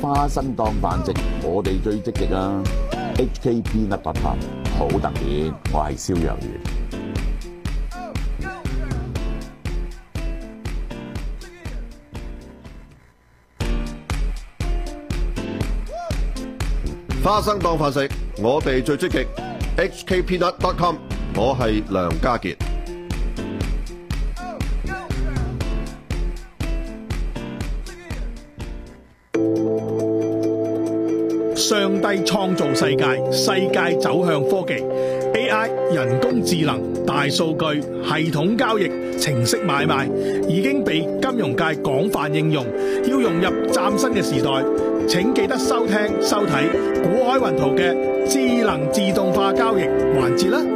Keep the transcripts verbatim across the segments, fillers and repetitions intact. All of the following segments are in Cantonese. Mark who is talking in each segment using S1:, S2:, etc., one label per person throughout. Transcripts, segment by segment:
S1: 花生當飯食，我哋最積極啊 ！H K Peanut Butter 好特別，我係蕭若元。
S2: 花生當飯食，我哋最積極。H K Peanut dot com， 我係梁家傑。
S3: 上帝創造世界，世界走向科技 A I 人工智能、大數據、系統交易、程式買賣已經被金融界廣泛應用，要融入嶄新嘅時代。請記得收聽收睇古海雲圖嘅智能自動化交易環節啦。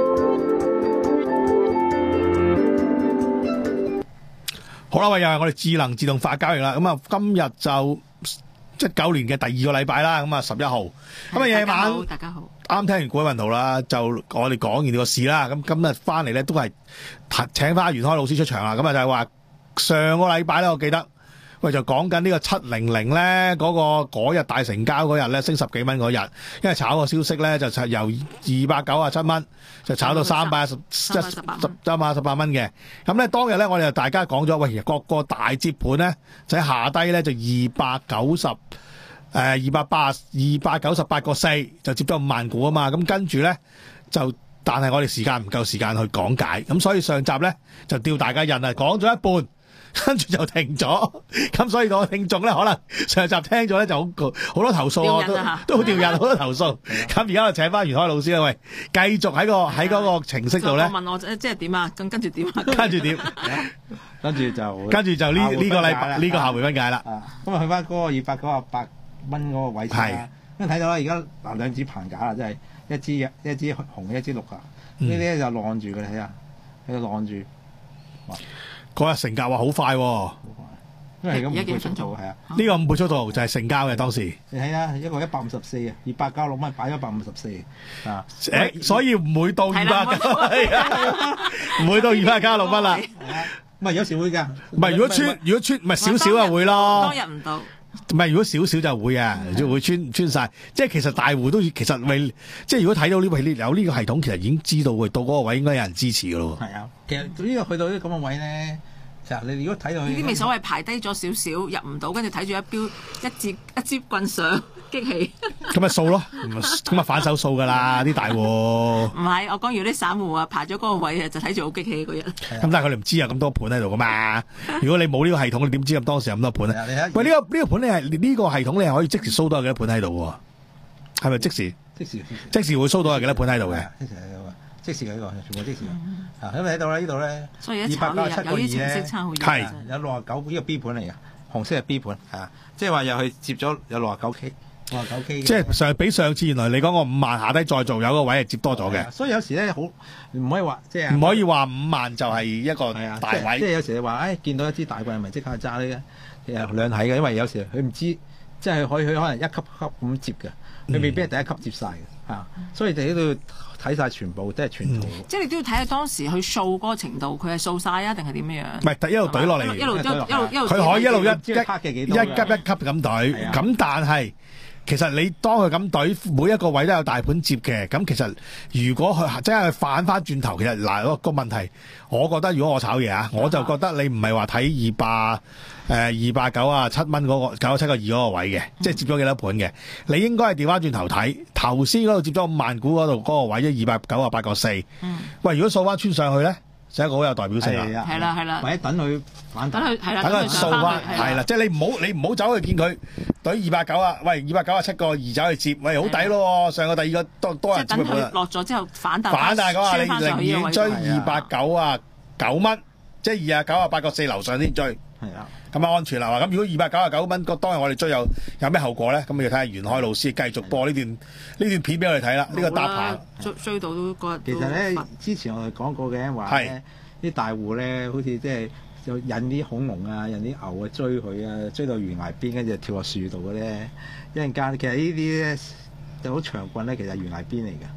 S3: 好啦，喂，又係我哋智能自動化交易啦。咁啊，今日就一九年嘅第二個禮拜啦。咁啊，十一號咁啊，夜晚
S4: 大家好，
S3: 啱聽完古海雲圖啦，就我哋講完呢個事啦。咁今日翻嚟咧都係請翻袁開老師出場啦。咁啊就係話上個禮拜咧，我記得。喂，就講緊呢個七零零咧，嗰個嗰日大成交嗰日咧，升十幾蚊嗰日，因為炒個消息咧，就由二百九啊七蚊就炒到三百一十一三百十八蚊嘅。咁咧當日咧，我哋就大家講咗，喂，各個大接盤咧，就喺下低咧就二百九十誒二百八二百九十八個四就接咗五萬股啊嘛。咁跟住咧就，但係我哋時間唔夠時間去講解，咁所以上集咧就吊大家癮啊，講咗一半。跟住就停咗，咁所以個聽眾咧可能上集聽咗咧就好好多投訴啊，都都好掉人，好多投訴。咁而家就請翻袁開老師啦，喂，繼續喺個喺嗰個程式度咧。
S4: 我問我即係點啊？咁跟住點啊？
S3: 跟住點？
S5: 跟住就
S3: 跟住就呢呢個禮拜呢個下回分解啦。
S5: 咁啊去翻嗰個二百九十八蚊嗰個位置啦。因為睇到啦，而家嗱兩支棚架啦，即係一支一支紅一支綠啊。呢啲咧就晾住嘅，你睇下喺度晾住。
S3: 嗰日成交話好快喎，
S5: 因為而家五倍速度係啊，
S3: 呢個五倍速度就係成交嘅當時。
S5: 你睇下一個一百五十四啊，二百九十六蚊擺咗一百五十四啊，
S3: 誒，所以唔會到二百九，唔會到二百九十六蚊啦。
S5: 唔係有時會㗎，
S3: 唔係如果穿如果穿唔係少少啊會咯，
S4: 當日唔到。
S3: 唔係如果少少就會啊，就會穿穿晒。即係其實大戶都其實未，即係如果睇到呢個有呢個系統，其實已經知道會到嗰個位應該有人支持㗎咯。
S5: 係啊，其實呢個去到呢咁嘅位咧，其實你如果睇到
S4: 呢啲咪所謂排低咗少少，入唔到，跟住睇住一標一支一支棍上激起。
S3: 咁咪掃咯，咁啊反手掃㗎啦啲大戶。唔
S4: 係，我講如果啲散戶啊排咗嗰個位啊，就睇住好激氣嗰日。
S3: 咁但係佢哋唔知有咁多盤喺度㗎嘛。如果你冇呢個系統，你點知咁當時有咁多盤咧？喂，呢、這個呢、這個盤你係呢個系統你係可以即時掃到有幾多盤喺度喎？係咪即時？
S5: 即時
S3: 即時會掃到有幾多盤喺度嘅？
S5: 即時喺度啊！即時嘅呢個全部即時啊！咁你睇到咧呢度咧，
S4: 所以一炒有有啲程式差好遠。
S3: 係
S5: 有六十九呢個 B 盤嚟嘅，紅色係 B 盤係啊，即係話又去接咗有六十九 K。六十九 K，
S3: 即係上比上次原來你講個五萬下低再做有個位係接多咗嘅，
S5: 所以有時咧好唔可以話即係
S3: 唔可以話五萬就係一個大位，
S5: 即係有時你話誒、哎、見到一支大棍咪即刻揸呢？其實兩睇嘅，因為有時佢唔知即係可以佢可能一級級咁接嘅，佢未必係第一級接晒嘅嚇，所以你都要睇晒全部即係全圖。
S4: 即係你都要睇下當時佢掃嗰個程度，佢係掃晒啊定係點樣？
S3: 唔係一路懟落嚟，
S4: 一路一路一路一路，
S3: 佢可以一路一一
S5: 一
S3: 一級一級咁懟，咁但係。其實你當佢咁懟，每一個位都有大盤接嘅，咁其實如果佢真係反翻轉頭，其實嗱個個問題，我覺得如果我炒嘢啊，我就覺得你唔係話睇二百誒二百九啊七蚊嗰個九十七個二嗰個位嘅，即係接咗幾多盤嘅，你應該係調翻轉頭睇頭先嗰度接咗五萬股嗰度嗰個位，即二百九啊八個四。嗯。喂，如果掃翻穿上去咧？就係一個好有代表性啦，
S4: 係啦係啦，
S5: 或者等佢反彈，
S4: 等佢係啦，
S3: 等佢掃翻，係啦，即係你唔好你唔好走去見佢對二百九啊，喂二百九啊七個二走去接，喂好抵咯，上個第二個多多人接盤啦，
S4: 落咗之後反彈，
S3: 反彈嗰下你寧願追二百九啊九蚊，即係二啊九啊八個四樓上先追，
S5: 係啊，
S3: 咁啊安全啦，咁如果二百九啊九蚊，當日我哋追有有咩後果咧？咁你要睇下袁開老師繼續播呢段呢段片俾我哋睇啦，呢個搭棚
S4: 追追到都嗰日。
S5: 其實咧，之前我哋講過嘅話咧，啲大戶咧，好似即係就引啲恐龍啊，引啲牛啊追佢啊，追到懸崖邊，跟住跳落樹度嘅咧，一陣間其實呢啲咧就好長棍咧，其實係懸崖邊嚟嘅。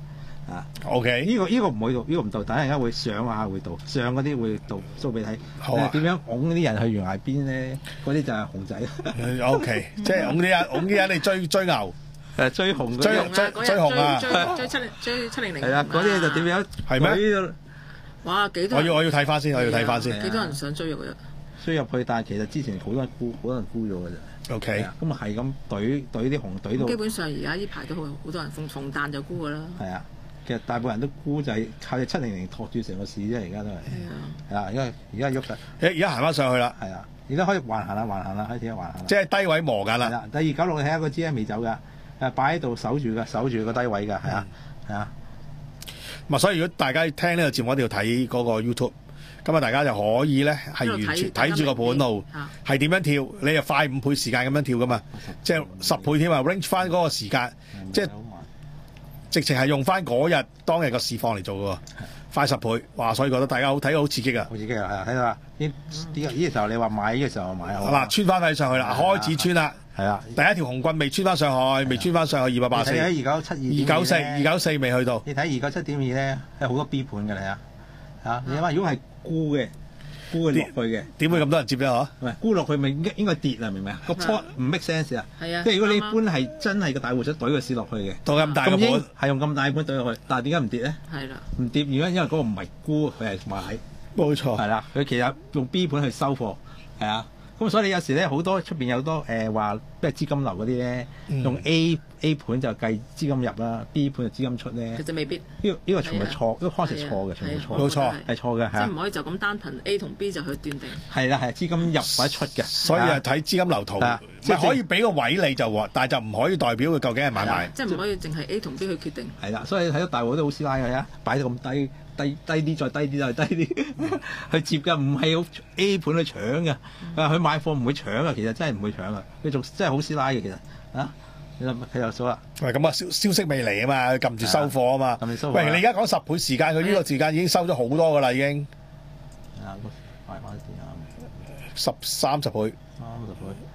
S5: 啊。
S3: OK，
S5: 呢、個呢、個唔會到，呢、個唔到，等陣間會上下會到，上嗰啲會到 show 俾你睇。
S3: 好啊
S5: 點樣拱啲人去懸崖邊咧？嗰啲就係熊仔。
S3: OK，即係拱啲人拱啲人嚟追追牛，
S5: 誒追熊嗰
S3: 追
S5: 啲
S3: 追
S4: 嗰日
S3: 追紅啊
S4: 追追追七零追七零零。
S5: 係啦，嗰啲就點樣？
S3: 係咩
S5: 舉到
S4: 哇！幾多人？
S3: 我要我要睇翻先，我要睇翻先。
S4: 幾多人想追入去？
S5: 追入去，但係其實之前好多人沽，好多人沽咗嘅啫。
S3: OK，
S5: 咁啊係咁懟懟啲熊懟到。
S4: 基本上而家呢排都好好多人逢逢彈就沽㗎啦。
S5: 係啊，其實大部分人都沽就係靠隻七零零托住成個市啫，而家都係。
S4: 係啊。
S5: 係啊，因為而家喐緊。
S3: 而而家行翻上去啦，
S5: 係啊，而家可以橫行啦，橫行啦，開始橫行啦。
S3: 即係低位磨緊啦。
S5: 係啦，第二九六你睇下個支咧未走㗎，誒擺喺度守住㗎，守住個低位㗎，係啊，係啊。
S3: 咁啊，所以如果大家聽呢個節目，一定要睇嗰個 YouTube，咁啊，大家就可以咧係完全睇住個盤路係點樣跳，你就快五倍時間咁樣跳噶嘛，即係十倍添啊 ，range 翻嗰個時間，即係直情係用翻嗰日當日個市況嚟做嘅喎，快十倍，哇！所以覺得大家好睇好刺激啊！
S5: 好刺激啊！係啊，睇到啦，呢呢個呢個時候你話買，呢個時候買好。
S3: 嗱，穿翻翻上去啦，開始穿啦。
S5: 係啊，
S3: 第一條紅棍未穿翻上去，未穿翻上去二百八四。
S5: 你睇二九七二。
S3: 二九四，二九四未去到。
S5: 你睇二九七點二咧，係好多 B 盤㗎你啊！嚇，你諗下，如果係沽嘅，沽佢落去嘅，
S3: 點會咁多人接咧？嗬？
S5: 唔係沽落去咪應該應該跌啦，明唔明啊？個 port 唔 make sense 啊！
S4: 係啊。
S5: 即係如果你搬係真係個大戶想懟個市落去嘅，
S3: 到咁大個盤，
S5: 係用咁大盤懟落去，但係點解唔跌咧？
S4: 係啦。
S5: 唔跌，如果因為嗰個唔係沽，佢係買。
S3: 冇錯。
S5: 係啦，佢其實用 B 盤去收貨，係啊。咁所以你有時咧好多出邊有好多誒話咩資金流嗰啲咧，
S3: 嗯、
S5: 用 A A 盤就計資金入啦 ，B 盤就資金出咧。
S4: 其實未必。
S5: 呢、呢個呢、呢個全部錯，呢、呢個 concept 錯嘅，全部錯。
S3: 冇錯，
S5: 係錯嘅，係
S4: 即係唔可以就咁單憑 A 同 B 就去斷定。
S5: 係啦，係資金入或者出嘅。
S3: 所以係睇資金流圖，即係可以俾個位你就話，但係就唔可以代表佢究竟係買賣。
S4: 即係唔可以淨係 A 同 B 去決定。
S5: 係啦，所以睇到大戶都好師奶嘅呀，擺到咁低。低低啲再低啲再低啲，去接㗎，唔係好 A 盤去搶㗎。佢話買貨唔會搶㗎，其實真係唔會搶㗎。佢仲真係好師奶嘅其實啊，你諗睇就數啦。
S3: 喂，咁啊消消息未嚟啊嘛，佢撳住收貨啊嘛。撳住收貨。喂，你而家講十倍時間，佢呢個時間已經收咗好多㗎啦，已經。
S5: 啊，快快啲啊！
S3: 十三十倍。
S5: 三十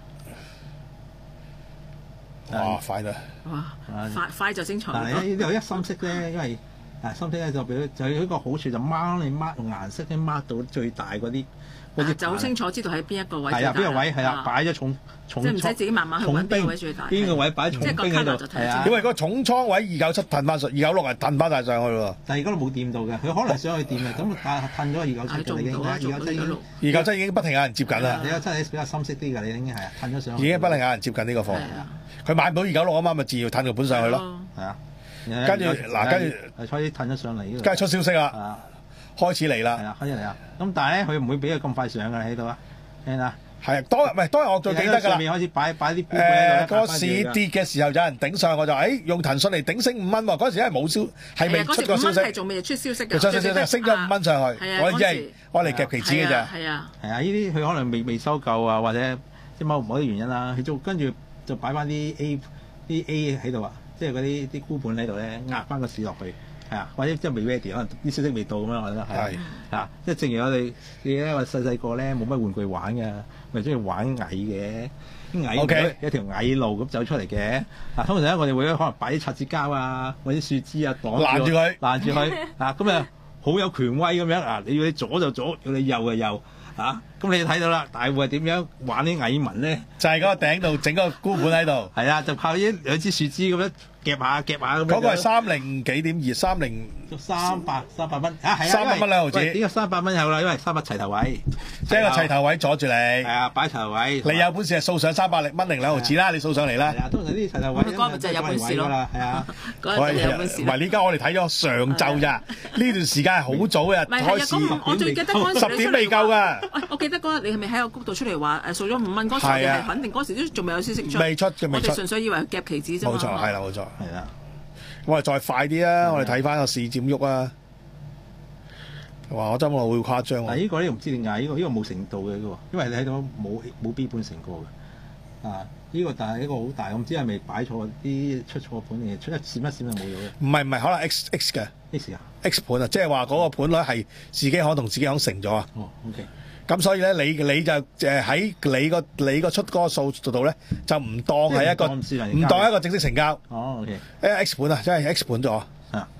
S5: 倍。
S3: 哇！快啦！
S4: 哇！快快就精彩。
S5: 但係呢有一深色咧，因為。啊，深色咧就俾就有一個好處就掹你掹用顏色咧掹到最大嗰啲嗰啲，
S4: 就好清楚知道喺邊一個位。
S5: 係啊，邊個位係啊，擺咗重重。
S4: 即係唔使自己慢慢去揾邊個位最大。邊
S5: 個位擺重兵喺度？係啊，
S3: 因為嗰個重倉位二九七褪翻上，二九六係褪翻晒上去喎。
S5: 但係而家都冇掂到嘅，佢可能想去掂嘅，咁但係褪咗二九七嘅已經。二九七已經。
S3: 二九七已經不停有人接緊啦。
S5: 二九七比較深色啲㗎，你已經係褪咗上去。
S3: 已經不停有人接緊呢個貨。佢買唔到二九六啊嘛，咪自然要褪個本上去咯。
S5: 係啊。
S3: 跟住嗱，跟住
S5: 係開始褪咗上嚟呢個，
S3: 梗係出消息啦，開始嚟啦，
S5: 係啊，開始嚟啦。咁但係咧，佢唔會俾佢咁快上㗎喺度啊，聽啊。
S3: 係啊，當日唔係當日我最記得㗎啦。
S5: 上面開始擺擺啲
S3: 誒個市跌嘅時候，有人頂上，我就誒用騰訊嚟頂升五蚊喎。嗰時因為冇消，係未出過消息，
S4: 係仲未出消息嘅。
S3: 出消息升咗五蚊上去，我只係我嚟夾期指嘅咋。
S4: 係啊，
S5: 係啊，呢啲佢可能未未收夠啊，或者即係某某啲原因啦。佢就跟住就擺翻啲 A 啲 A 喺度啊。即係嗰啲啲沽盤喺度咧，壓翻個市落去，係啊，或者即係未 ready，可能啲消息未到咁樣，我覺得係啊，即係正如我哋你咧話細細個咧冇乜玩具玩嘅，咪中意玩蟻嘅，啲蟻
S3: Okay.
S5: 有條蟻路咁走出嚟嘅。嗱，通常咧我哋會可能擺啲擦紙膠啊，或者樹枝啊擋
S3: 攔住佢，
S5: 攔住佢啊，咁啊好有權威咁樣啊！你要你左就左，要你右就右。啊！咁你睇到啦，大戶係點樣玩啲蟻民咧？
S3: 就係嗰個頂度整個沽盤喺度。
S5: 係啊，就靠呢兩支樹枝咁樣夾下夾下咁樣。
S3: 嗰個係三零幾點二三零
S5: 三百三百蚊啊，係啊，
S3: 三百蚊兩毫子。
S5: 呢個三百蚊有啦，因為三百齊頭位，
S3: 即係個齊頭位阻住你。係
S5: 啊，擺齊頭位。
S3: 你有本事係掃上三百零蚊零兩毫子啦，你掃上嚟啦。
S5: 係啊，通常呢啲齊頭位。
S4: 咁嗰日就有本事咯。
S5: 係啊，
S4: 嗰日就有本事。
S3: 唔係呢家我哋睇咗上晝咋，呢段時間係好早嘅開始。
S4: 我最記得嗰陣
S3: 十點未夠㗎。
S4: 我記得嗰日你係咪喺個谷度出嚟話誒掃咗五蚊嗰時，你係肯定嗰時都仲未有消息出。
S3: 未出嘅未出。
S4: 我哋純粹以為夾期指啫嘛。
S3: 冇錯，係啦，冇錯。
S5: 係啦。
S3: 我哋再快啲啊！我哋睇翻個市點喐啊！哇！我真係會誇張喎。
S5: 但係呢個咧唔知點解，呢個呢個冇成度嘅呢個，因為你睇到冇冇 B 盤成過嘅啊！呢個但係呢個好大，我唔知係咪擺錯啲出錯盤定係出一閃一閃就冇咗嘅。
S3: 唔係唔係，可能 X X 嘅
S5: X 啊
S3: X 盤啊，即係話嗰個盤率係自己行同自己行成咗啊。
S5: 哦 ，OK。
S3: 咁所以咧，你你就誒喺你個你個出嗰個數度咧，就唔當係一個唔當一個正式成交。
S5: 哦，OK。
S3: 誒 X 盤啊，即係 X 盤咗。
S5: 啊。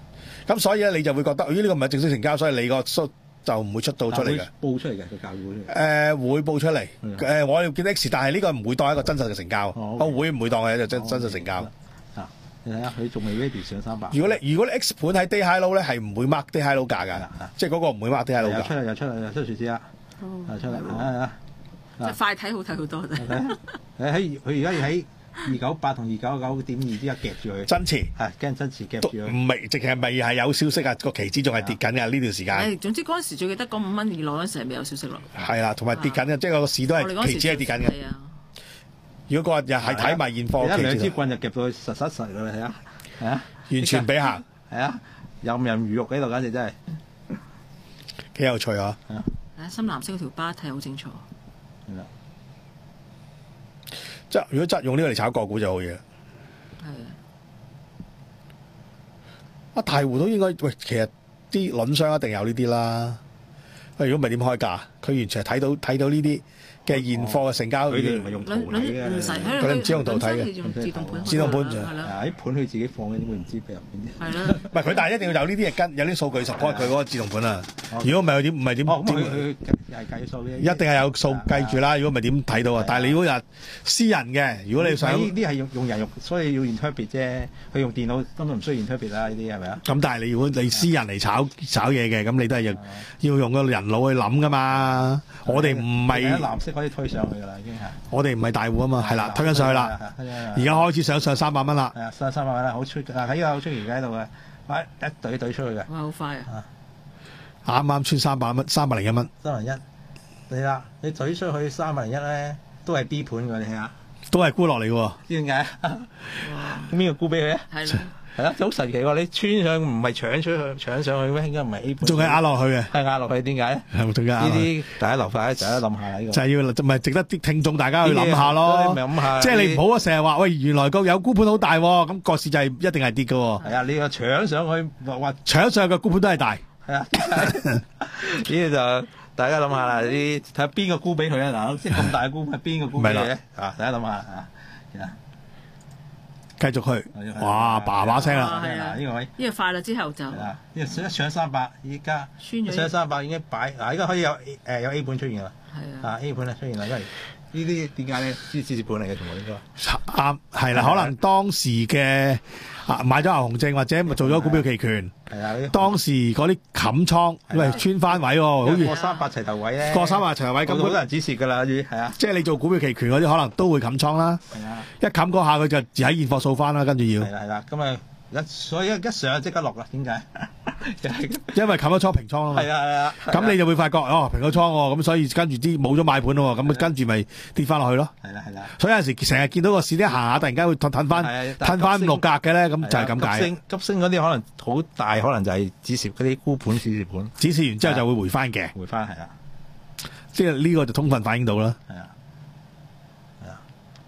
S3: 咁所以咧你就會覺得，咦呢個唔係正式成交，所以你個數就唔會出到出嚟嘅。
S5: 報出嚟嘅個價會報出嚟。
S3: 誒、呃、會報出嚟，誒、呃、我哋見 X，但係呢個唔會當一個真實嘅成交，
S5: 哦
S3: 我、
S5: ，okay
S3: 會唔會當係一個真、
S5: 哦
S3: 真實成交？
S5: 啊，你睇下佢仲未 ready 上三百。
S3: 如果你如果你 X 盤喺 day high low 咧，係唔會 mark day high low 價㗎，
S5: 啊
S3: 即係嗰個唔會 mark day high low 價。
S5: 又出嚟又出嚟又出樹枝啦，又出嚟啊啊！
S4: 就快睇好睇好多啫。
S5: 誒喺佢而家要喺二九八同二九九點二之間夾住佢，
S3: 真詞
S5: 係驚真詞夾
S3: 都
S5: 住佢。
S3: 唔係，直情係未係有消息啊！個期指仲係跌緊嘅呢段時間。
S4: 誒，總之嗰陣時最記得嗰五蚊以內嗰陣時係未有消息咯。
S3: 係啦，同埋跌緊嘅，即係個市都係期指係跌緊嘅。
S4: 係啊，
S3: 如果嗰日又係睇埋現貨
S5: 一兩支
S3: 期指，
S5: 棍就夾到佢實實實㗎啦，係啊，係啊，
S3: 完全俾行，
S5: 係啊，任任魚肉喺度，簡直真係。
S3: 幾有趣啊！
S4: 誒深藍色嗰條巴睇好清楚。
S5: 係啦，
S3: 即係如果真係用呢個嚟炒個股就好嘢。
S4: 係啊，
S3: 啊大戶都應該喂，其實啲輪商一定有呢啲啦。喂，如果唔係點開價？佢完全係睇到睇到呢啲嘅現貨嘅成交。
S5: 佢哋唔係用圖
S4: 輪
S5: 睇嘅，
S4: 輪唔使喺
S3: 佢哋唔知用圖睇嘅
S4: 用自動盤。
S3: 自動盤
S4: 係啦，
S5: 啊喺盤佢自己放嘅，點會唔知俾入邊啫？
S4: 係啦。
S3: 唔係佢，但係一定要有呢啲嘢跟，有啲數據 support 佢嗰個自動盤啊。如果唔係佢點唔係點
S5: 哦，咁
S3: 點
S5: 佢佢又係計數嘅，
S3: 一定係有數計住啦。如果唔係點睇到啊？但係你如果日私人嘅，如果你想
S5: 呢啲係用用人肉，所以要 interpret 啫。佢用電腦根本唔需要 interpret 啦，呢啲係咪啊？
S3: 咁，但係你如果你私人嚟炒炒嘢嘅，咁你都係要要用個人腦去諗噶嘛。我哋唔係
S5: 藍色可以推上去㗎啦，已經係。
S3: 我哋唔係大戶啊嘛，係啦，推緊上去啦。
S5: 係啊，
S3: 而家開始上上三百蚊啦。
S5: 係啊，三三百蚊啦，好出嗱喺呢個好出而家喺度嘅，喂一隊隊出去嘅，
S4: 哇！好快啊！
S3: 啱啱穿三百蚊，三百零一蚊，
S5: 三零一，你啦，你隊出去三百零一咧，都係 B 盤㗎，你睇下，
S3: 都係沽落嚟嘅喎。
S5: 知點解？咁邊個沽俾佢啊？
S4: 係啦，
S5: 係啦，好神奇喎！你穿上唔係搶出去，搶上去咩？應該唔係 A 盤，
S3: 仲係壓落去嘅，
S5: 係壓落去，點解咧？
S3: 係咪仲壓
S5: 呢
S3: 落去？
S5: 啲大家留翻，大家諗下啦，呢個
S3: 就係要唔係值得啲聽眾大家去諗下咯。
S5: 諗下，
S3: 即係你唔好成日話喂，原來個有沽盤好大喎，咁個市就係一定係跌嘅喎。
S5: 係啊，你個搶上去話話
S3: 搶上去嘅沽盤都係大。
S5: 係啊，呢啲就大家諗下啦，呢啲睇下邊個沽俾佢啊嗱，即係咁大嘅沽係邊個沽俾佢咧啊？大家諗下啊，
S3: 繼續去，哇，叭叭聲啦，
S4: 係啊
S5: 呢個位。
S4: 呢個快啦之後就
S5: 係啊，呢個一上三百，依家
S4: 穿咗
S5: 上三百已經擺嗱，依家可以有誒有 A 盤出現啦，
S4: 係啊，
S5: 啊 A 盤咧出現啦，因為呢啲點解咧？啲支持盤嚟嘅，全部應該
S3: 啱係啦。可能當時嘅啊買咗牛熊證或者做咗股票期權，
S5: 係啊，呢啲
S3: 當時嗰啲冚倉，喂穿翻位喎，好似
S5: 過三百齊頭位咧，
S3: 過三百齊頭位咁
S5: 咁好多人指示㗎啦，係啊，
S3: 即係你做股票期權嗰啲，可能都會冚倉啦。
S5: 係啊，
S3: 一冚嗰下佢就喺現貨掃翻啦，跟住要
S5: 係，啦係啦，咁啊一所以一一上即刻落啦，點解？就係
S3: 因為冚咗倉平倉啊嘛。
S5: 係啊係啊，
S3: 咁你就會發覺哦，平咗倉喎，咁所以跟住啲冇咗買盤咯，咁跟住咪跌翻落去咯。
S5: 係啦係啦。
S3: 所以有陣時成日見到個市啲行下，突然間會褪褪翻
S5: 係啊
S3: 褪翻五六格嘅咧，咁就係咁解。
S5: 急升急升嗰啲可能好大，可能就係指示嗰啲沽盤、指示盤
S3: 指示完之後就會回翻嘅，
S5: 回翻係啊，
S3: 即係呢個就充分反映到啦。
S5: 係啊，係啊。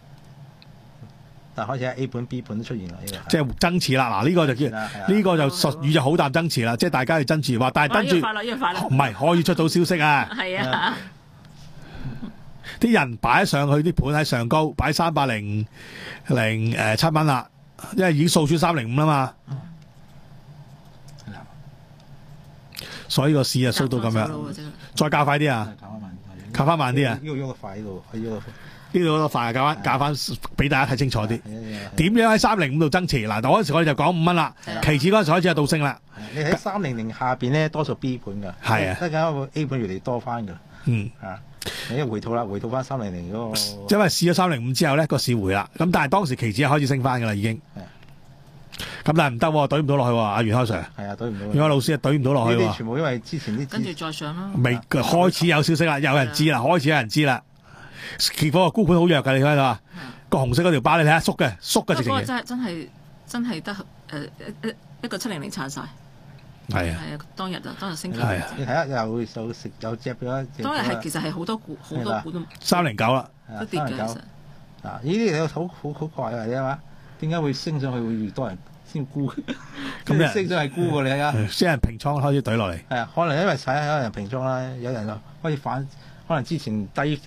S5: 但係開始喺 A 盤、B 盤都出現啦，呢個
S3: 即係增持啦，嗱呢個就叫
S5: 係啊係啊
S3: 呢個就術語就好淡增持啦，即係大家要增持話，但係跟住
S4: 呢個快啦，呢個快啦，
S3: 唔係可以出到消息啊！
S4: 係啊，
S3: 啲人擺上去啲盤喺上高，擺三百零零誒七蚊啦，因為已經掃穿三零五啦嘛，
S5: 係啊，
S3: 所以個市就縮到咁樣，再加快啲啊！
S5: 搞翻慢啲，
S3: 靠翻慢啲啊！
S5: 呢個喐得快呢度，喺呢度
S3: 呢度嗰個快，教翻教翻俾大家睇清楚啲。
S5: 係啊
S3: 點樣喺三零五度增持？嗱，嗰陣時我哋就講五蚊啦，期指嗰陣時開始就倒升啦。
S5: 你喺三零零下邊咧，多數 B 盤㗎，
S3: 係啊
S5: 得緊 A 盤越嚟越多翻㗎，
S3: 嗯，
S5: 啊，你回吐啦，回吐翻三零零嗰個，
S3: 因為試咗三零五之後咧，個市回啦。咁但係當時期指開始升翻㗎啦，已經。
S5: 係
S3: 咁但係唔得喎，懟唔到落去喎，阿袁開 Sir，
S5: 係啊，對唔到。
S3: 袁開老師啊，懟唔到落去喎。
S5: 呢啲全部因為之前啲
S4: 跟住再上啦。
S3: 未開始有消息啦，有人知啦，開始有人知啦。結果個沽盤好弱㗎，你睇到啊？個紅色嗰條巴你睇下縮嘅，縮嘅直情
S4: 不過真係真係真係得誒一一一個七零零撐晒。
S3: 係啊，
S4: 係啊，當日啊，當日升期。
S3: 係啊
S5: 你睇下又有食有隻咗，
S4: 當日係其實係好多股好多股都
S3: 三零九啦，
S4: 都跌嘅，其實。
S5: 嗱，呢啲嘢好好好怪啊！你睇下，點解會升上去會越多人先沽？咁
S3: 咁
S5: 升上係沽喎，你睇下。
S3: 先人平倉開始懟落嚟。
S5: 係啊，可能因為睇下有人平倉啦，有人就開始反，可能之前低貨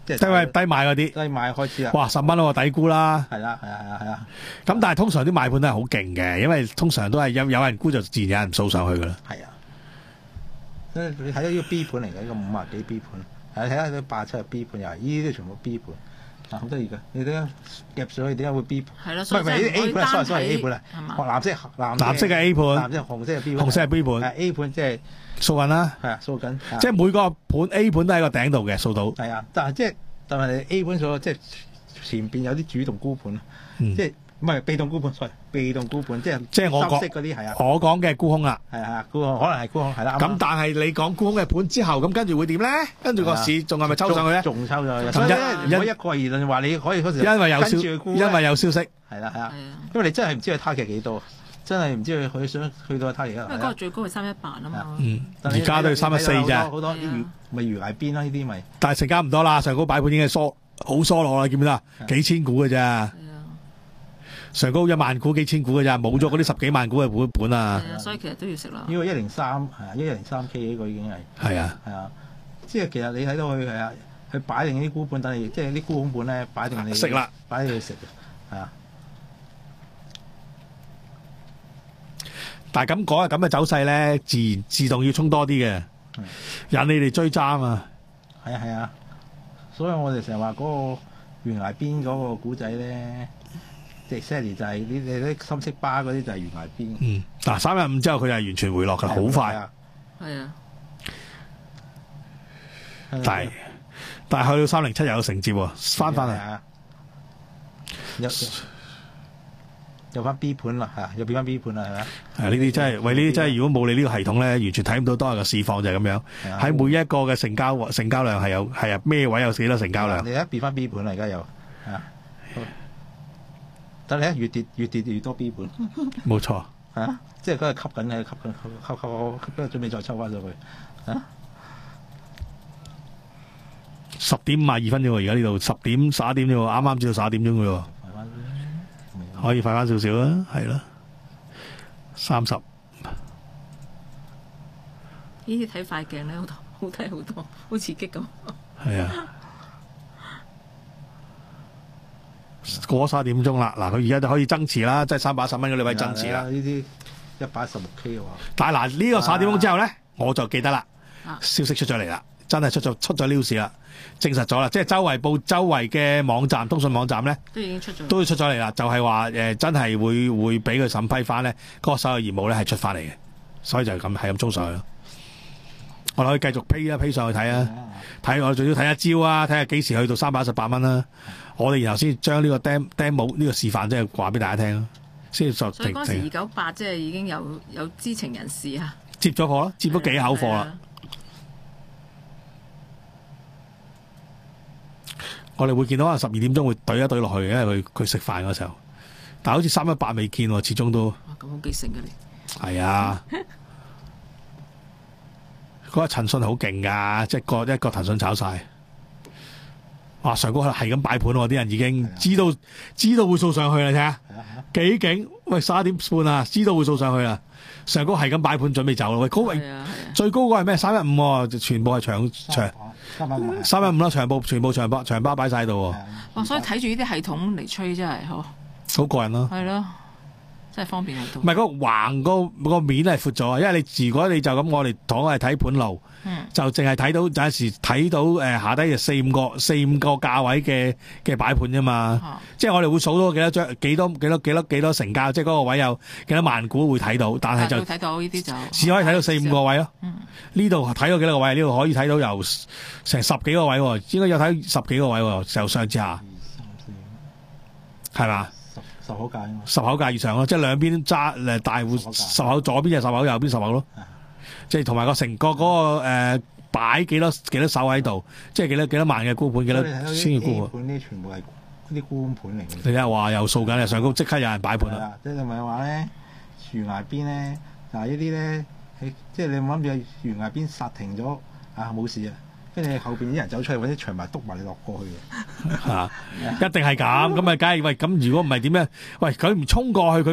S5: 即係
S3: 低位低買嗰啲，
S5: 低買開始啦。
S3: 哇十蚊喎底估啦。
S5: 係啦係啊係啊係啊。
S3: 咁但係通常啲買盤都係好勁嘅，因為通常都係有有人估就自然有人掃上去噶啦。
S5: 係啊。所以你睇到呢個 B 盤嚟嘅，呢個五啊幾 B 盤，係睇下啲八七 B 盤又係，呢啲全部 B 盤。啊，好得意㗎！你點解夾上去點解會 B 盤？
S4: 係咯，所以
S5: 唔係唔係 A 盤，sorry sorry A 盤啊，
S4: 係嘛？
S5: 藍色藍
S3: 藍色嘅 A 盤，
S5: 藍色紅色係 B 盤，
S3: 紅色係 B 盤
S5: 係 A 盤即係
S3: 掃緊啦，
S5: 係啊掃緊，
S3: 即係每個盤 A 盤都喺個頂度嘅掃到。
S5: 係啊，但係即係但係你 A 盤所即係前邊有啲主動沽盤，
S3: 嗯
S5: 即係唔係被動沽盤，sorry，被動沽盤即係
S3: 即係我講
S5: 收息嗰啲係啊，
S3: 我講嘅沽空啦。
S5: 係啊沽空，可能係沽空係啦。
S3: 咁但係你講沽空嘅盤之後，咁跟住會點咧？跟住個市仲係咪抽上去咧？
S5: 仲抽咗，
S3: 咁
S5: 所以咧
S3: 因
S5: 唔可以一概而論話你可以嗰時
S3: 因為有消
S5: 跟住去沽
S3: 因為有消息，
S5: 係啦係啊，
S4: 係啊，
S5: 因為你真係唔知佢 target 幾多，真係唔知佢佢想去到 target 幾多。
S4: 因為嗰個最高係三一八啊嘛。
S3: 嗯，
S5: 但係
S3: 而家都要三一四咋，
S5: 好多啲魚咪魚崖邊啦，呢啲咪
S3: 但係成交唔多啦。上高擺盤已經係疏好疏落啦，見唔見到啊？幾千股嘅咋？
S4: 係啊，
S3: 上高一萬股幾千股嘅咋，冇咗嗰啲十幾萬股嘅本本啊！
S4: 係啊，所以其實都要食啦。
S5: 呢個一零三係啊，一零三 K 呢個已經係
S3: 係啊，
S5: 係啊，即係其實你睇到佢係啊，佢擺定啲沽盤等你，即係啲沽空盤咧擺定你
S3: 食啦，
S5: 擺定你食嘅，係啊。
S3: 但係咁講啊，咁嘅走勢咧，自然自動要衝多啲嘅，引你哋追揸啊！
S5: 係啊係啊，所以我哋成日話嗰個懸崖邊嗰個古仔咧，即係 Sally 就係你你啲深色巴嗰啲就係懸崖邊。
S3: 嗯，嗱三日五之後佢就係完全回落㗎，好快。
S4: 係啊，
S3: 但係但係去到三零七又有承接喎，翻翻嚟。
S5: 有有翻 B 盤啦，嚇，又變翻 B 盤啦，係咪啊？
S3: 係呢啲真係，喂呢啲真係，如果冇你呢個系統咧，完全睇唔到當日嘅市況就係咁樣。喺每一個嘅成交成交量係有係啊咩位有幾多成交量？
S5: 你而家變翻 B 盤啦，而家又係啊。但係咧越跌越跌越多 B 盤，
S3: 冇錯。
S5: 係啊，即係嗰個吸緊嘅，吸緊吸吸吸，跟住準備再抽翻上去啊！
S3: 十點五十二分啫喎，而家呢度十點十一點啫喎，啱啱至到十一點鐘嘅喎。可以快翻少少啊，係啦，三十。呢
S4: 啲睇塊鏡咧，好多好睇好多，好刺激咁。
S3: 係啊，過咗十點鐘啦，嗱，佢而家就可以增持啦，即係三百一十蚊嗰啲位增持啦。
S5: 呢啲一百一十六 K 嘅話，
S3: 但係嗱呢個十點鐘之後咧，我就記得啦，
S4: 啊
S3: 消息出咗嚟啦，真係出咗出咗 news 啦，證實咗啦，即係周圍報周圍嘅網站、通訊網站咧，
S4: 都已經出咗，
S3: 都出咗嚟啦，就係話誒真係會會俾佢審批翻咧，嗰個所有業務咧係出翻嚟嘅，所以就係咁係咁衝上去咯。我哋可以繼續批啦，批上去睇啊，睇我哋最少睇一招啊，睇下幾時去到三百一十八蚊啦。我哋然後先將呢個 demo demo 呢個示範即係話俾大家聽咯，先再
S4: 所以嗰時二九八即係已經有有知情人士啊，
S3: 接咗貨啦，接咗幾口貨啦。我哋會見到可能十二點鐘會懟一懟落去，因為佢佢食飯嗰時候，但係好似三一八未見喎，始終都。
S4: 哇！咁好記性嘅你。
S3: 係啊，嗰個騰訊好勁㗎，即係個一個騰訊炒晒。哇！上高係咁擺盤喎，啲人已經知道知道會掃上去啦，睇下幾勁！喂，十一點半啊，知道會掃上去啦。上高係咁擺盤準備走啦。喂，高位最高嗰係咩？三一五喎，就全部係長長。三一五啦，長部全部長巴長巴擺晒喺度喎。
S4: 哇！所以睇住呢啲系統嚟吹真係好，
S3: 好過癮咯。
S4: 係咯，真係方便好多。
S3: 唔係嗰個橫個個面係闊咗啊，因為你如果你就咁，我哋講係睇盤路，
S4: 嗯、
S3: 就淨係睇到有陣時睇到誒、呃、下低就四五個四五個價位嘅嘅擺盤啫嘛。啊、即係我哋會數到幾多張幾多幾多幾多幾多成交，即係嗰個位有幾多萬股會睇到，但係就
S4: 睇到呢啲就
S3: 只可以睇到四五個位咯。呢度睇到幾多個位？呢度可以睇到由成十幾個位喎，應該有睇十幾個位喎，由上至下，係嘛？
S5: 十口價
S3: 十口價以上咯，即係兩邊揸誒大戶十口，左邊就十口，右邊十口咯。即係同埋個成個嗰個誒擺幾多幾多手喺度，即係幾多幾多萬嘅沽盤，幾多千嘅沽盤。
S5: 呢全部係啲沽盤嚟嘅。
S3: 你睇下話又掃緊，上高即刻有人擺盤啦。
S5: 即係你咪話咧，懸崖邊咧，嗱呢啲咧，即係你諗住懸崖邊剎停咗啊冇事啊，跟住後邊啲人走出嚟揾啲長埋篤埋你落過去嘅。
S3: 嚇，一定係咁，咁啊梗係喂咁，如果唔係點咧？喂，佢唔衝過去，佢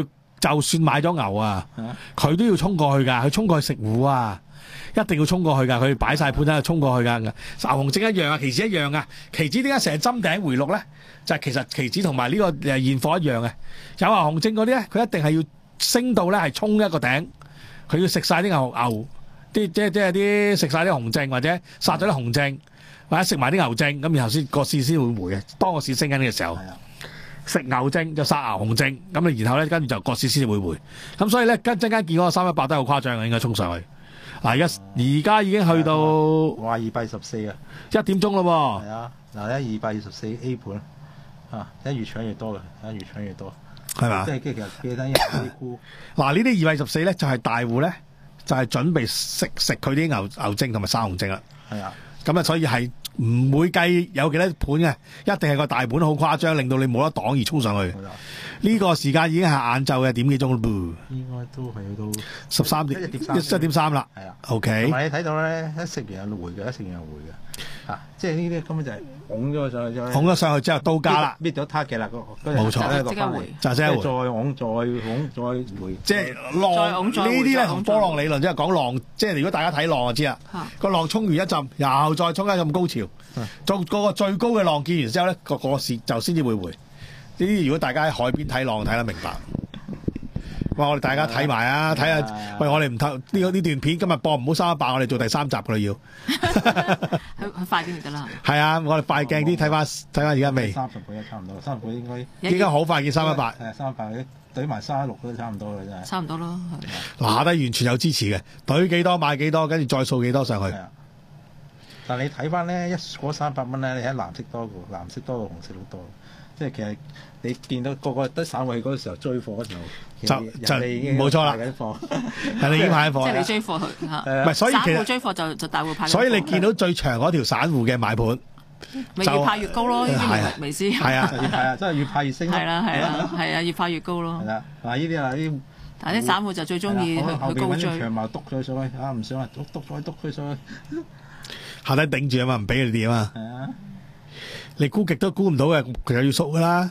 S3: 就算買咗牛啊，佢都要衝過去㗎，佢衝過去食糊啊，一定要衝過去㗎，佢擺晒盤喺度衝過去㗎。牛熊證一樣啊，期指一樣啊，期指點解成日針頂回錄咧？就係、其實期指同埋呢個誒現貨一樣嘅，有牛熊證嗰啲咧，佢一定係要升到咧係衝一個頂，佢要食晒啲牛牛啲即係即係啲食晒啲熊證或者殺咗啲熊證。或者食埋啲牛證，咁然後先個市先會回嘅。當個市升緊嘅時候，食牛證就殺牛熊證，咁你然後咧跟住就個市先會回。咁所以咧跟陣間見嗰個三一八都好誇張嘅，應該衝上去。嗱而家而家已經去到
S5: 話二百二十四啊，
S3: 一點鐘咯
S5: 係啊，嗱咧二百二十四 A 盤啊，一越搶越多嘅，一越搶越多，
S3: 喎，係嘛
S5: 即？係其實記得有啲沽。
S3: 嗱呢啲二百二十四咧就係大戶咧就係準備食食佢啲牛牛證同埋殺熊證啦。
S5: 係啊。
S3: 咁啊，所以係唔會計有幾多盤嘅，一定係個大盤好誇張，令到你冇得擋而衝上去。呢個時間已經係晏晝嘅點幾鐘嘞噃？
S5: 應該都係去到
S3: 十三點
S5: 一點三
S3: 一點三啦。
S5: 係啊
S3: OK
S5: 同埋你睇到咧，一食完有回嘅，一食完有回嘅，啊，即係呢啲根本就係拱咗上去，
S3: 拱咗上去之後到家啦，
S5: 搣咗 target 啦，個
S3: 冇錯
S5: 即刻回，
S3: 就即刻回
S5: 再拱再拱再回，
S3: 即係
S4: 再
S3: 浪
S4: 拱再
S3: 呢啲咧
S4: 再拱
S3: 同波浪理論即係講浪，即係如果大家睇浪就知啦
S4: 嚇。
S3: 個浪衝完一陣，又再衝緊咁高潮，做嗰個最高嘅浪見完之後咧，個個市就先至會回。呢啲如果大家喺海邊睇浪睇得明白。哇！我哋大家睇埋啊，睇下喂，我哋唔透呢個呢段片今日播唔好三一八，我哋做第三集噶啦要。
S4: 佢佢快啲就得啦。
S3: 係啊，我哋快鏡啲睇翻睇翻而家未？
S5: 三十倍差唔多，三十倍應該
S3: 應該好快見三一八。
S5: 係三一八嗰啲對埋三一六都差唔多啦，真係。
S4: 差唔多咯。
S3: 嗱，下低完全有支持嘅，對幾多買幾多，跟住再掃幾多上去。
S5: 係啊。但係你睇翻咧，一嗰三百蚊咧，你喺藍色多過藍色多過紅色好多。即係其實你見到個個得散位嗰個時候追貨嗰時候，
S3: 就就
S5: 人哋已經
S3: 冇錯啦
S5: 派緊貨，
S3: 係你已經派緊貨啦
S4: 即係你。追貨佢嚇。
S5: 係啊
S3: 唔係，所以其實
S4: 散戶追貨就就大戶派緊貨。
S3: 所以你見到最長嗰條散戶嘅買盤，
S4: 咪越派越高咯，呢
S3: 係啊
S4: 啲微微師。
S3: 係啊
S5: 就越派啊，真係越派越升咯。
S4: 係啦係啦係啊，越派越高咯
S5: 係。啦，嗱呢啲啊啲
S4: 但係啲散戶就最中意去
S5: 後邊揾
S4: 去高追
S5: 啲。長矛篤佢上去，啊唔想啊篤篤再篤佢上去，
S3: 下底頂住啊嘛，唔俾佢哋啊嘛。
S5: 係啊，
S3: 你估極都估唔到嘅，佢就要縮噶啦。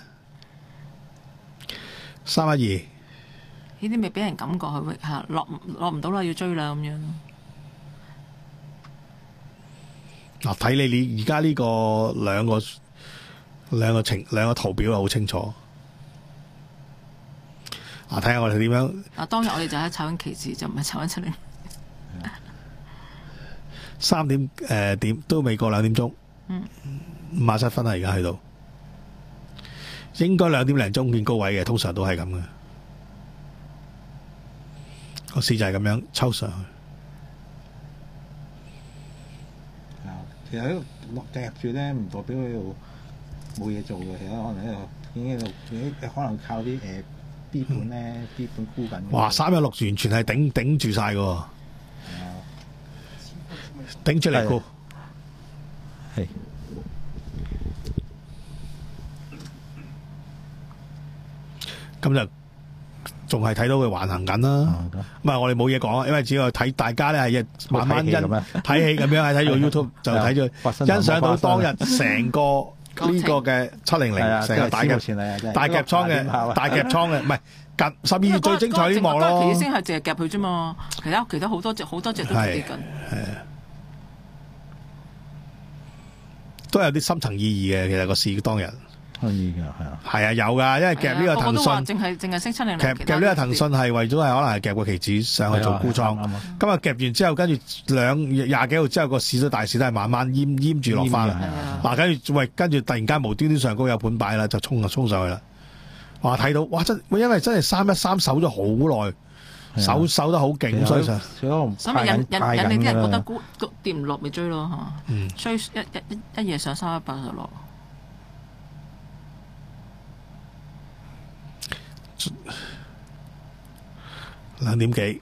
S3: 三一二，
S4: 呢啲咪俾人感覺佢嚇落落唔到啦，要追啦咁樣。
S3: 嗱睇你你而家呢個兩個兩個情兩個圖表係好清楚。嗱睇下我哋點樣
S4: 嗱，當日我哋就喺炒緊期指，就唔係炒緊七零。
S3: 三點誒、呃、點都未過兩點鐘，
S4: 嗯，
S3: 五十七分啊！而家去到應該兩點零鐘見高位嘅，通常都係咁嘅。個市就係咁樣抽上去。
S5: 啊其實喺度落夾住咧，唔代表喺度冇嘢做嘅，其實可能喺度已經喺度，可能靠啲誒 B 盤咧，B 盤沽緊。
S3: 哇！三一六完全係頂頂住晒嘅，頂出嚟沽。
S5: 係。
S3: 咁就仲係睇到佢橫行緊啦。唔係我哋冇嘢講啊，因為只係睇大家咧係慢慢欣睇戲咁樣，係睇住 YouTube 就睇住欣賞到當日成個呢個嘅七零零成個大夾大夾倉嘅大夾倉嘅，唔係近十二月最精彩呢幕咯。
S4: 期指先係淨係夾佢啫嘛，其他其他好多隻好多隻都跌緊。
S3: 係都有啲深層意義嘅，其實個市當日。
S5: 可以㗎，係啊，
S3: 係啊，有㗎，因為夾呢個騰訊，
S4: 淨係淨係升七零零。
S3: 夾夾呢個騰訊係為咗係可能係夾個期指上去做沽倉。今日夾完之後，跟住兩廿幾號之後個市都大市都係慢慢淹淹住落翻啦。嗱，跟住喂，跟住突然間無端端上高有盤擺啦，就衝就衝上去啦。哇！睇到哇真，因為真係三一三守咗好耐，守守得好勁，所以就
S4: 所以引引引你啲人覺得沽跌唔落咪追咯嚇，追一一一一夜上三一八就落。
S3: 兩點幾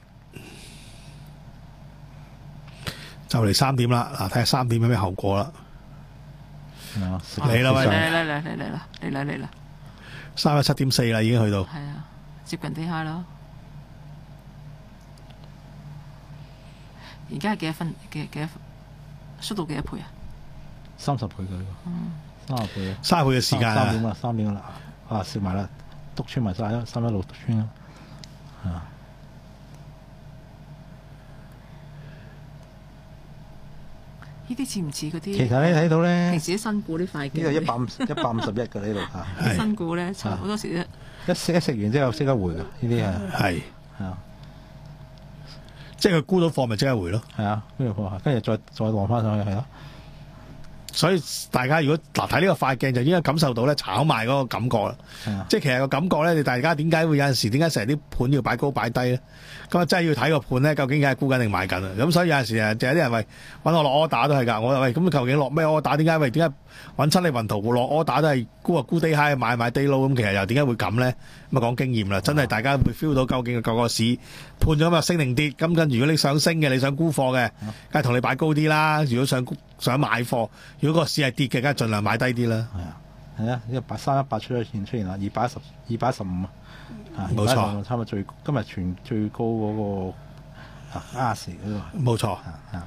S3: 就嚟三點啦，嗱睇下三點有咩後果啦。嚟啦喂，
S4: 嚟嚟嚟嚟嚟啦，嚟啦嚟啦，
S3: 三一七點四啦，已經去到。
S4: 係啊，接近地下啦。而家係幾多分？幾幾多？縮到幾多倍啊？
S5: 三十倍嘅呢個，三十倍啊！
S3: 三十倍嘅時間啊！
S5: 三點啦，三點啦，啊蝕埋啦，篤穿埋晒啦，三一六篤穿啦。 啊。
S4: 呢啲似唔似嗰啲？
S5: 其實你睇到咧，
S4: 平時啲新股啲塊鏡，
S5: 呢度一百五一百五十一嘅呢度嚇，
S4: 啲新股咧，好多時咧
S5: 一食一食完之後即刻回㗎，呢啲啊
S3: 係
S5: 係啊
S3: 即係佢沽到貨咪即刻回咯。
S5: 係啊，跟住貨跟住再再望翻上去係咯。
S3: 所以大家如果嗱睇呢個塊鏡就應該感受到咧炒賣嗰個感覺啦。即係其實個感覺咧，你大家點解會有陣時點解成日啲盤要擺高擺低咧？咁啊真係要睇個盤咧，究竟係沽緊定買緊啊？咁所以有陣時啊，就有啲人喂揾我落 order 都係㗎。我話喂咁究竟落咩 order？點解喂點解揾親你雲圖落 order 都係沽啊沽低 high 買買低 low？咁其實又點解會咁咧？咁啊講經驗啦，真係大家會 feel 到究竟個個市判咗咁升定跌。咁跟住如果你想升嘅，你想沽貨嘅，梗係同你擺高啲啦。如果想想買貨，如果個市係跌嘅，梗係盡量買低啲啦。
S5: 係啊，係啊，一百三一百出咗現出現啦，二百一十二百一十五啊，
S3: 冇錯，
S5: 差唔多最今日全最高嗰、那個啊亞視嗰個，
S3: 冇錯
S5: 啊啊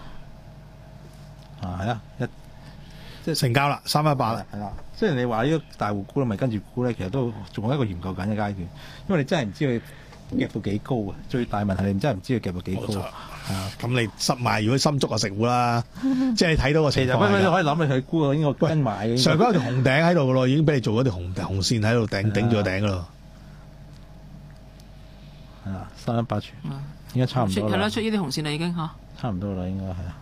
S5: 啊係啊一
S3: 即係成交啦，三一八啦，
S5: 係啦。雖然你話呢個大戶沽咧，咪跟住沽咧，其實都仲有一個研究緊嘅階段，因為你真係唔知佢夾到幾高啊！最大問題你真係唔知佢夾到幾高。啊！
S3: 咁你濕賣，如果心足就食糊啦。即係你睇到個情況。
S5: 其實你可以諗你去沽應該跟買。
S3: 上嗰條紅頂喺度嘅咯，已經俾你做咗條紅紅線喺度頂頂住個頂嘅咯。
S5: 係啊，三一八全，應該差唔多啦。
S4: 係啦，出呢啲紅線啦已經嚇。
S5: 差唔多啦，應該係啊。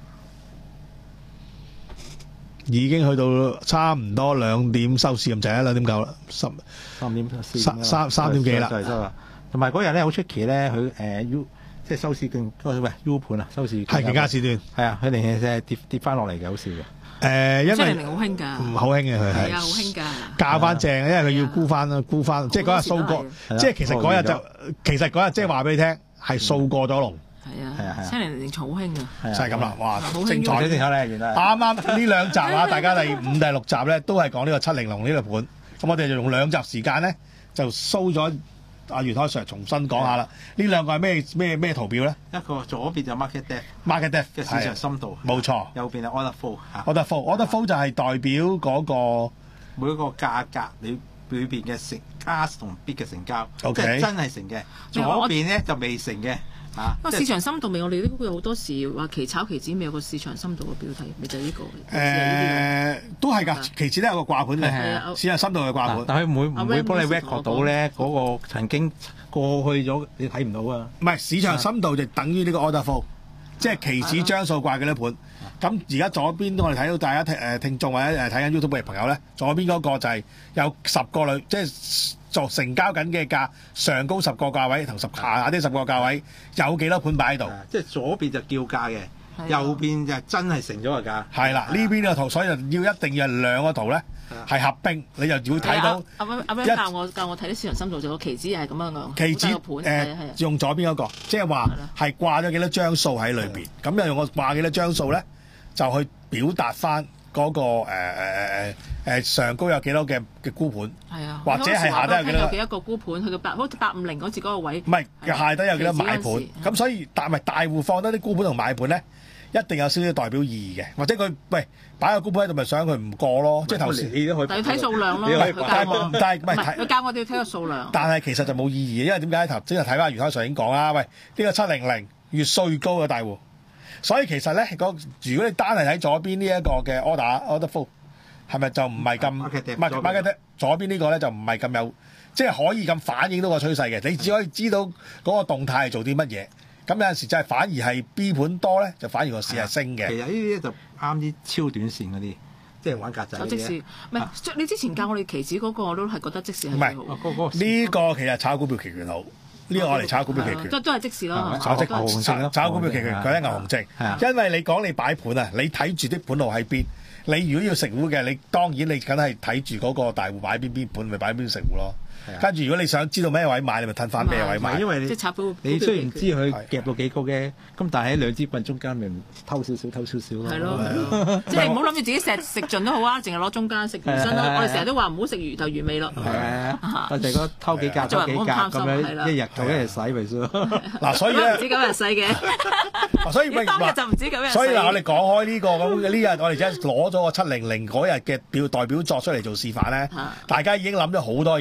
S3: 已經去到差唔多兩點收市咁滯啦，兩點九啦，十
S5: 三點
S3: 三三三點幾啦。
S5: 同埋嗰日咧好出奇咧，佢誒 U 即係收市更嗰喂 U 盤啊，收市
S3: 係競價時段。
S5: 係啊，佢哋係係跌跌翻落嚟嘅，好笑嘅。
S3: 誒，因為
S4: 七零零好興㗎，
S3: 唔好興嘅佢係。
S4: 係啊，好興㗎。
S3: 價翻正，因為佢要沽翻啦，沽翻，即係嗰日掃過，即係其實嗰日就其實嗰日即係話俾你聽係掃過咗龍。
S4: 係啊，
S5: 係啊係啊，
S4: 七零零好興啊，
S3: 就係咁啦，哇，
S4: 好
S3: 精彩！
S5: 精彩咧，原來
S3: 啱啱呢兩集啊，大家第五、第六集咧都係講呢個七零零呢個盤，咁我哋就用兩集時間咧就 show 咗阿袁開 Sir 重新講下啦。呢兩個係咩咩咩圖表咧？
S5: 一個左邊就 market
S3: depth，market depth
S5: 嘅市場深度，
S3: 冇錯。
S5: 右邊係 order flow 嚇
S3: ，order flow，order flow 就係代表嗰個
S5: 每一個價格裏裏邊嘅成加同 bid 嘅成交，即係真係成嘅。左邊咧就未成嘅。啊！
S4: 個市場深度未，我哋呢個好多時話期炒期指未有個市場深度嘅標題，咪就係呢個。
S3: 誒，都係㗎，期指都有個掛盤嘅，市場深度嘅掛盤。
S5: 但係唔會唔會幫你 record 到咧嗰個曾經過去咗，你睇唔到啊？
S3: 唔係市場深度就等於呢個 order flow，即係期指張數掛幾多盤。咁而家左邊我哋睇到大家聽誒聽眾或者誒睇緊 YouTube 嘅朋友咧，左邊嗰個就係有十個類，即係做成交緊嘅價上高十個價位同十下下啲十個價位有幾多盤擺喺度？
S5: 即係左邊就叫價嘅，右邊就真係成咗個價。
S3: 係啦，呢邊個圖，所以就要一定要兩個圖咧係合併，你就要睇到。
S4: 阿阿阿 Ben 教我教我睇啲市場深度，就個期指係咁樣嘅。
S3: 期指誒用左邊嗰個，即係話係掛咗幾多張數喺裏邊，咁又用我掛幾多張數咧，就去表達翻嗰個誒誒誒誒上高有幾多嘅嘅沽盤，
S4: 係啊，
S3: 或者係下低有幾多？
S4: 有幾多個沽盤？去到八好似八五零嗰次嗰個位。
S3: 唔係下低有幾多買盤？咁所以大咪大戶放多啲沽盤同買盤咧，一定有少少代表意義嘅，或者佢喂擺個沽盤喺度，咪想佢唔過咯，即係頭先。
S4: 但係睇數量咯，
S3: 但係但係唔係
S4: 佢教我哋要睇個數量。
S3: 但係其實就冇意義嘅，因為點解頭先就睇翻袁開 Sir 已經講啦，喂呢個七零零越數越高嘅大戶。所以其實咧，如果你單係睇左邊呢一個嘅 order order flow， 係咪就唔係咁 market depth？左邊呢個咧就唔係咁有，即係可以咁反映到個趨勢嘅。你只可以知道嗰個動態係做啲乜嘢。咁有陣時就係反而係 B 盤多咧，就反而個市係升嘅。
S5: 其實呢啲就啱啲超短線嗰啲，即係玩格仔嘅。
S4: 即時唔係你之前教我哋期指嗰個，我都係覺得即時係最好。
S5: 唔係
S3: 呢個其實炒股票期權好。呢個我嚟炒股票期權，
S4: 都都係即時咯，
S3: 炒即牛熊證炒股票期權佢係牛熊證，因為你講你擺盤啊，你睇住啲盤路喺邊，你如果要食糊嘅，你當然你梗係睇住嗰個大戶擺邊邊盤，咪擺邊食糊咯。跟住如果你想知道咩位買，你咪褪翻咩位買。
S5: 因為你
S4: 即係炒股，
S5: 你雖然知佢夾到幾高嘅，咁但係喺兩支棍中間咪偷少少偷少少咯。
S4: 係咯，即係你唔好諗住自己食食盡都好啊，淨係攞中間食魚身咯。我哋成日都話唔好食魚頭魚尾咯。
S5: 係啊，我哋嗰偷幾格偷幾格咁樣，一日做一日洗咪算。
S3: 嗱，所以咧
S4: 唔知九日洗嘅，
S3: 所以
S4: 當日就唔知九日洗。
S3: 所以嗱，我哋講開呢個咁呢日，我哋真係攞咗個七零零嗰日嘅表代表作出嚟做示範咧，大家已經諗咗好多嘢啊！嗱，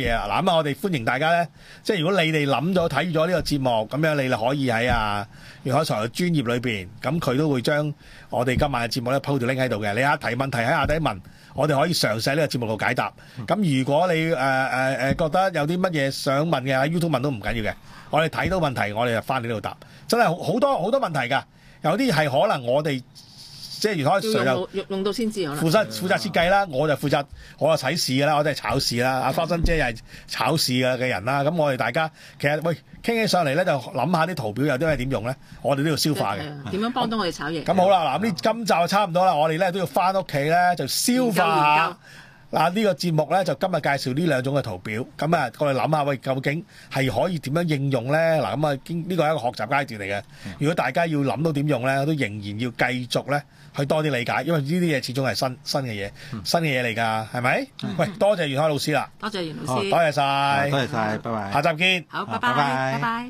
S3: 咁啊，我哋歡迎大家咧，即係如果你哋諗咗睇咗呢個節目，咁樣你哋可以喺啊袁海財嘅專頁裏邊，咁佢都會將我哋今晚嘅節目咧鋪條 link 喺度嘅。你下提問題喺下底問，我哋可以嘗試喺呢個節目度解答。咁如果你誒誒誒覺得有啲乜嘢想問嘅喺 YouTube 問都唔緊要嘅，我哋睇到問題，我哋就翻嚟呢度答。真係好好多好多問題㗎，有啲係可能我哋。即係袁海財就
S4: 用用到先知可能。
S3: 負責負責設計啦，我就負責我就睇市㗎啦，我都係炒市啦。阿花生姐又係炒市嘅嘅人啦。咁我哋大家其實喂傾起上嚟咧，就諗下啲圖表有啲咩點用咧，我哋都要消化嘅。
S4: 點樣幫到我哋炒嘢？
S3: 咁好啦，嗱呢今集就差唔多啦，我哋咧都要翻屋企咧就消化下。嗱呢個節目咧就今日介紹呢兩種嘅圖表，咁啊我哋諗下喂究竟係可以點樣應用咧？嗱咁啊經呢個係一個學習階段嚟嘅。如果大家要諗到點用咧，都仍然要繼續咧去多啲理解，因為呢啲嘢始終係新新嘅嘢，新嘅嘢嚟㗎，係咪？喂，多謝袁海老師啦，
S4: 多謝袁老師，
S3: 多謝晒，
S5: 多謝晒，拜拜，
S3: 下集見。
S4: 好，拜
S5: 拜拜
S4: 拜拜。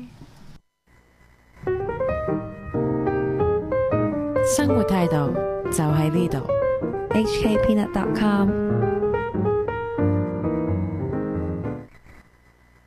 S6: 生活態度就喺呢度。
S7: H K Peanut dot com